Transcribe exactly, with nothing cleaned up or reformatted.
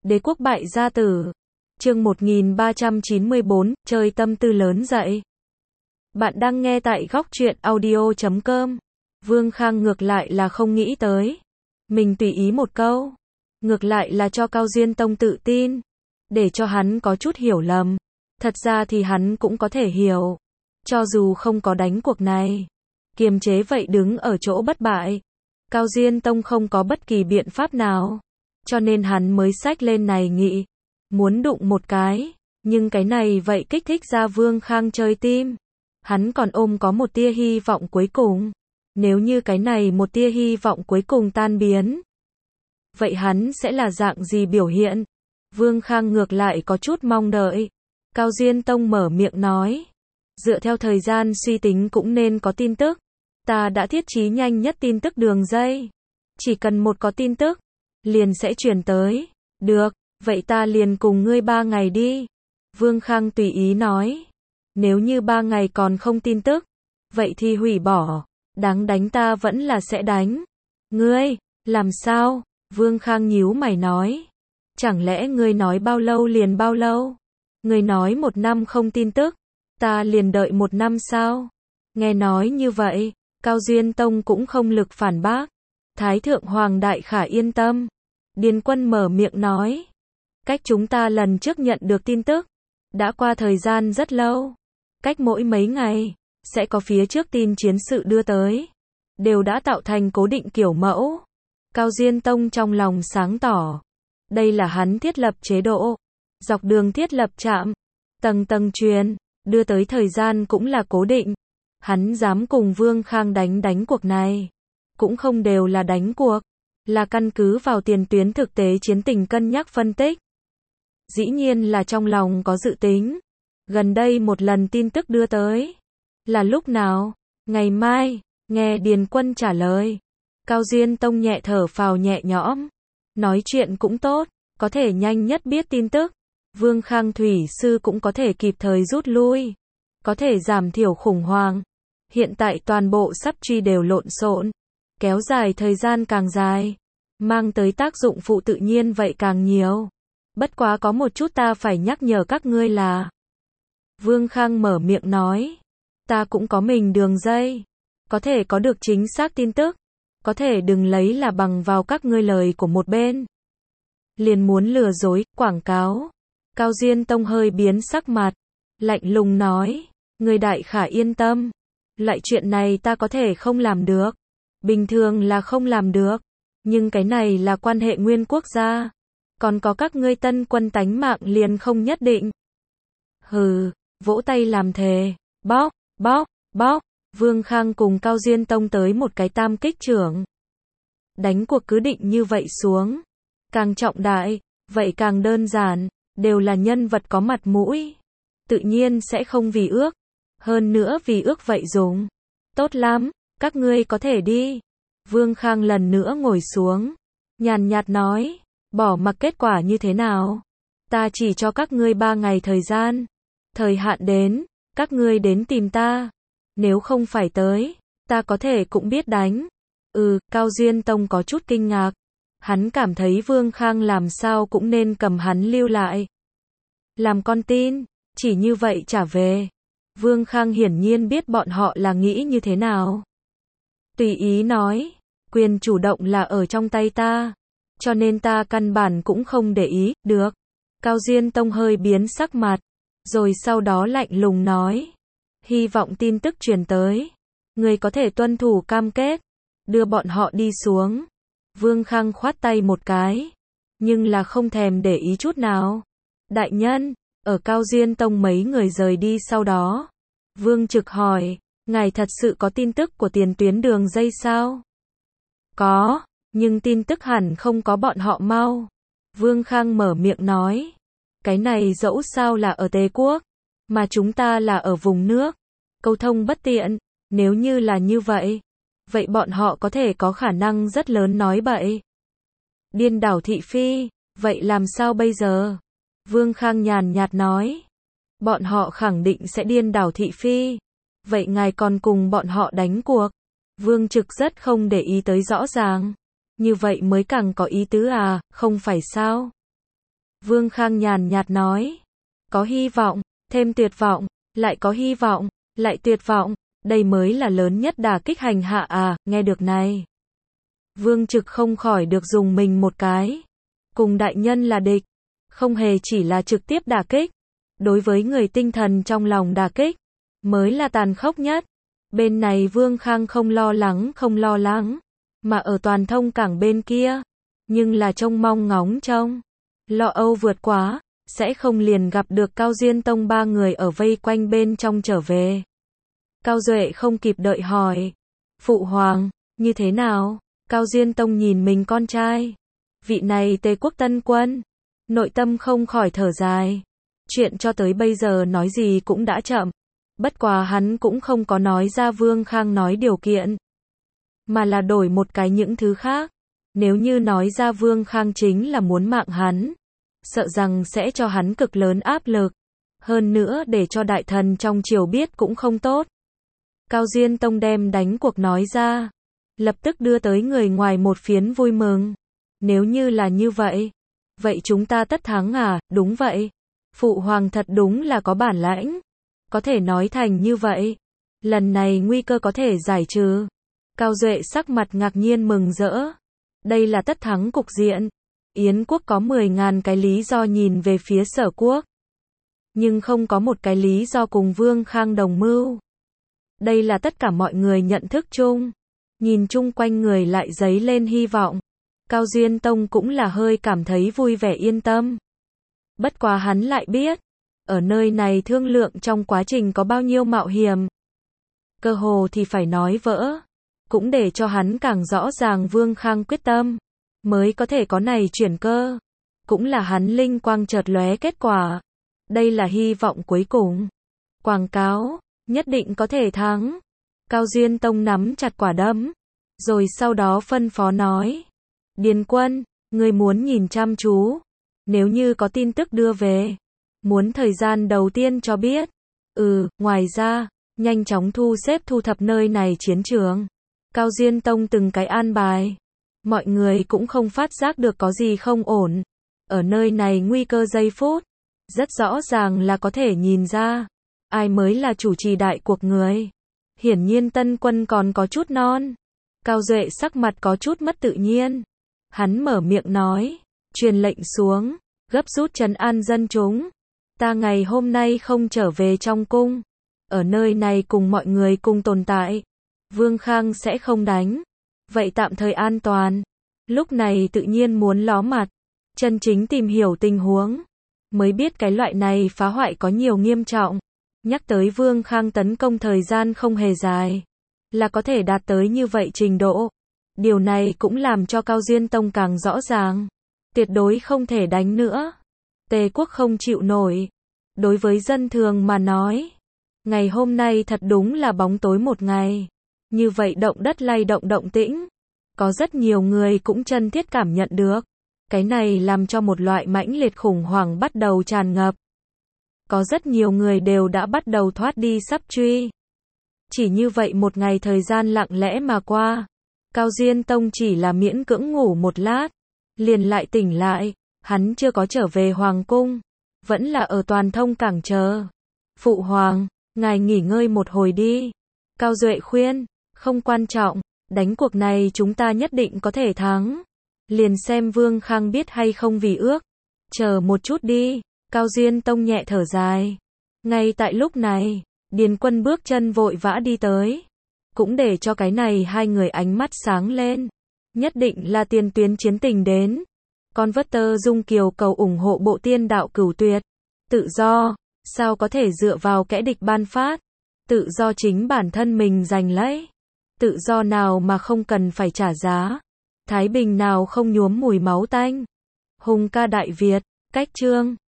Đế quốc bại gia tử. Chương một nghìn ba trăm chín mươi bốn, chơi tâm tư lớn dậy. Bạn đang nghe tại góc truyện audio chấm com. Vương Khang ngược lại là không nghĩ tới. Mình tùy ý một câu. Ngược lại là cho Cao Diên Tông tự tin. Để cho hắn có chút hiểu lầm. Thật ra thì hắn cũng có thể hiểu. Cho dù không có đánh cuộc này. Kiềm chế vậy đứng ở chỗ bất bại. Cao Diên Tông không có bất kỳ biện pháp nào. Cho nên hắn mới xách lên này nghị. Muốn đụng một cái. Nhưng cái này vậy kích thích ra Vương Khang chơi tim. Hắn còn ôm có một tia hy vọng cuối cùng. Nếu như cái này một tia hy vọng cuối cùng tan biến. Vậy hắn sẽ là dạng gì biểu hiện? Vương Khang ngược lại có chút mong đợi. Cao Diên Tông mở miệng nói. Dựa theo thời gian suy tính cũng nên có tin tức. Ta đã thiết trí nhanh nhất tin tức đường dây. Chỉ cần một có tin tức. Liền sẽ truyền tới. Được, vậy ta liền cùng ngươi ba ngày đi. Vương Khang tùy ý nói. Nếu như ba ngày còn không tin tức. Vậy thì hủy bỏ. Đáng đánh ta vẫn là sẽ đánh. Ngươi, làm sao? Vương Khang nhíu mày nói. Chẳng lẽ ngươi nói bao lâu liền bao lâu? Ngươi nói một năm không tin tức. Ta liền đợi một năm sao? Nghe nói như vậy, Cao Diên Tông cũng không lực phản bác. Thái thượng hoàng đại khả yên tâm. Điền Quân mở miệng nói. Cách chúng ta lần trước nhận được tin tức. Đã qua thời gian rất lâu. Cách mỗi mấy ngày, sẽ có phía trước tin chiến sự đưa tới. Đều đã tạo thành cố định kiểu mẫu. Cao Diên Tông trong lòng sáng tỏ. Đây là hắn thiết lập chế độ. Dọc đường thiết lập trạm. Tầng tầng truyền. Đưa tới thời gian cũng là cố định. Hắn dám cùng Vương Khang đánh đánh cuộc này. Cũng không đều là đánh cuộc. Là căn cứ vào tiền tuyến thực tế chiến tình cân nhắc phân tích. Dĩ nhiên là trong lòng có dự tính. Gần đây một lần tin tức đưa tới. Là lúc nào? Ngày mai. Nghe Điền Quân trả lời. Cao Diên Tông nhẹ thở phào nhẹ nhõm. Nói chuyện cũng tốt. Có thể nhanh nhất biết tin tức. Vương Khang Thủy Sư cũng có thể kịp thời rút lui. Có thể giảm thiểu khủng hoảng. Hiện tại toàn bộ sắp truy đều lộn xộn. Kéo dài thời gian càng dài. Mang tới tác dụng phụ tự nhiên vậy càng nhiều. Bất quá có một chút ta phải nhắc nhở các ngươi là. Vương Khang mở miệng nói. Ta cũng có mình đường dây. Có thể có được chính xác tin tức. Có thể đừng lấy là bằng vào các ngươi lời của một bên. Liền muốn lừa dối, quảng cáo. Cao Diên Tông hơi biến sắc mặt. Lạnh lùng nói. Người đại khả yên tâm. Loại chuyện này ta có thể không làm được. Bình thường là không làm được. Nhưng cái này là quan hệ nguyên quốc gia. Còn có các ngươi tân quân tánh mạng liền không nhất định. Hừ, vỗ tay làm thề. Bóc, bóc, bóc. Vương Khang cùng Cao Diên Tông tới một cái tam kích trưởng. Đánh cuộc cứ định như vậy xuống. Càng trọng đại, vậy càng đơn giản. Đều là nhân vật có mặt mũi. Tự nhiên sẽ không vì ước. Hơn nữa vì ước vậy dùng. Tốt lắm, các ngươi có thể đi. Vương Khang lần nữa ngồi xuống. Nhàn nhạt nói. Bỏ mặc kết quả như thế nào. Ta chỉ cho các ngươi ba ngày thời gian. Thời hạn đến, các ngươi đến tìm ta. Nếu không phải tới, ta có thể cũng biết đánh. Ừ, Cao Diên Tông có chút kinh ngạc. Hắn cảm thấy Vương Khang làm sao cũng nên cầm hắn lưu lại. Làm con tin, chỉ như vậy trả về. Vương Khang hiển nhiên biết bọn họ là nghĩ như thế nào. Tùy ý nói, quyền chủ động là ở trong tay ta. Cho nên ta căn bản cũng không để ý, được. Cao Diên Tông hơi biến sắc mặt. Rồi sau đó lạnh lùng nói. Hy vọng tin tức truyền tới. Người có thể tuân thủ cam kết. Đưa bọn họ đi xuống. Vương Khang khoát tay một cái. Nhưng là không thèm để ý chút nào. Đại nhân, ở Cao Diên Tông mấy người rời đi sau đó. Vương Trực hỏi. Ngài thật sự có tin tức của tiền tuyến đường dây sao? Có. Nhưng tin tức hẳn không có bọn họ mau. Vương Khang mở miệng nói. Cái này dẫu sao là ở Tề Quốc. Mà chúng ta là ở vùng nước. Câu thông bất tiện. Nếu như là như vậy. Vậy bọn họ có thể có khả năng rất lớn nói bậy. Điên đảo thị phi. Vậy làm sao bây giờ? Vương Khang nhàn nhạt nói. Bọn họ khẳng định sẽ điên đảo thị phi. Vậy ngài còn cùng bọn họ đánh cuộc. Vương Trực rất không để ý tới rõ ràng. Như vậy mới càng có ý tứ à, không phải sao? Vương Khang nhàn nhạt nói. Có hy vọng, thêm tuyệt vọng, lại có hy vọng, lại tuyệt vọng, đây mới là lớn nhất đả kích hành hạ à, nghe được này. Vương Trực không khỏi được dùng mình một cái. Cùng đại nhân là địch, không hề chỉ là trực tiếp đả kích. Đối với người tinh thần trong lòng đả kích, mới là tàn khốc nhất. Bên này Vương Khang không lo lắng không lo lắng, mà ở Toàn Thông Cảng bên kia, nhưng là trông mong ngóng trông. Lo âu vượt quá, sẽ không liền gặp được Cao Diên Tông ba người ở vây quanh bên trong trở về. Cao Duệ không kịp đợi hỏi. Phụ hoàng, như thế nào? Cao Diên Tông nhìn mình con trai. Vị này Tề quốc tân quân. Nội tâm không khỏi thở dài. Chuyện cho tới bây giờ nói gì cũng đã chậm. Bất quá hắn cũng không có nói ra Vương Khang nói điều kiện. Mà là đổi một cái những thứ khác. Nếu như nói ra Vương Khang chính là muốn mạng hắn. Sợ rằng sẽ cho hắn cực lớn áp lực. Hơn nữa để cho đại thần trong triều biết cũng không tốt. Cao Diên Tông đem đánh cuộc nói ra. Lập tức đưa tới người ngoài một phiến vui mừng. Nếu như là như vậy. Vậy chúng ta tất thắng à, đúng vậy. Phụ hoàng thật đúng là có bản lãnh. Có thể nói thành như vậy. Lần này nguy cơ có thể giải trừ. Cao Duệ sắc mặt ngạc nhiên mừng rỡ. Đây là tất thắng cục diện. Yến quốc có mười ngàn cái lý do nhìn về phía Sở quốc. Nhưng không có một cái lý do cùng Vương Khang đồng mưu. Đây là tất cả mọi người nhận thức chung. Nhìn chung quanh người lại dấy lên hy vọng. Cao Diên Tông cũng là hơi cảm thấy vui vẻ yên tâm. Bất quá hắn lại biết. Ở nơi này thương lượng trong quá trình có bao nhiêu mạo hiểm. Cơ hồ thì phải nói vỡ. Cũng để cho hắn càng rõ ràng Vương Khang quyết tâm. Mới có thể có này chuyển cơ. Cũng là hắn linh quang chợt lóe kết quả. Đây là hy vọng cuối cùng. Quảng cáo, nhất định có thể thắng. Cao Diên Tông nắm chặt quả đấm. Rồi sau đó phân phó nói. Điền Quân, ngươi muốn nhìn chăm chú. Nếu như có tin tức đưa về. Muốn thời gian đầu tiên cho biết. Ừ, ngoài ra, nhanh chóng thu xếp thu thập nơi này chiến trường. Cao Diên Tông từng cái an bài. Mọi người cũng không phát giác được có gì không ổn. Ở nơi này nguy cơ giây phút. Rất rõ ràng là có thể nhìn ra. Ai mới là chủ trì đại cuộc người. Hiển nhiên tân quân còn có chút non. Cao Duệ sắc mặt có chút mất tự nhiên. Hắn mở miệng nói. Truyền lệnh xuống. Gấp rút trấn an dân chúng. Ta ngày hôm nay không trở về trong cung. Ở nơi này cùng mọi người cùng tồn tại. Vương Khang sẽ không đánh. Vậy tạm thời an toàn. Lúc này tự nhiên muốn ló mặt. Chân chính tìm hiểu tình huống. Mới biết cái loại này phá hoại có nhiều nghiêm trọng. Nhắc tới Vương Khang tấn công thời gian không hề dài. Là có thể đạt tới như vậy trình độ. Điều này cũng làm cho Cao Diên Tông càng rõ ràng. Tuyệt đối không thể đánh nữa. Tề quốc không chịu nổi. Đối với dân thường mà nói. Ngày hôm nay thật đúng là bóng tối một ngày. Như vậy động đất lay động động tĩnh. Có rất nhiều người cũng chân thiết cảm nhận được. Cái này làm cho một loại mãnh liệt khủng hoảng bắt đầu tràn ngập. Có rất nhiều người đều đã bắt đầu thoát đi sắp truy. Chỉ như vậy một ngày thời gian lặng lẽ mà qua. Cao Diên Tông chỉ là miễn cưỡng ngủ một lát. Liền lại tỉnh lại. Hắn chưa có trở về Hoàng cung. Vẫn là ở Toàn Thông Cảng chờ. Phụ hoàng, ngài nghỉ ngơi một hồi đi. Cao Duệ khuyên. Không quan trọng. Đánh cuộc này chúng ta nhất định có thể thắng. Liền xem Vương Khang biết hay không vì ước. Chờ một chút đi. Cao Diên Tông nhẹ thở dài. Ngay tại lúc này, Điền Quân bước chân vội vã đi tới. Cũng để cho cái này hai người ánh mắt sáng lên. Nhất định là tiền tuyến chiến tình đến. Con vất tơ Dung Kiều cầu ủng hộ bộ tiên đạo cửu tuyệt. Tự do, sao có thể dựa vào kẻ địch ban phát. Tự do chính bản thân mình giành lấy. Tự do nào mà không cần phải trả giá. Thái bình nào không nhuốm mùi máu tanh. Hùng ca Đại Việt, cách chương.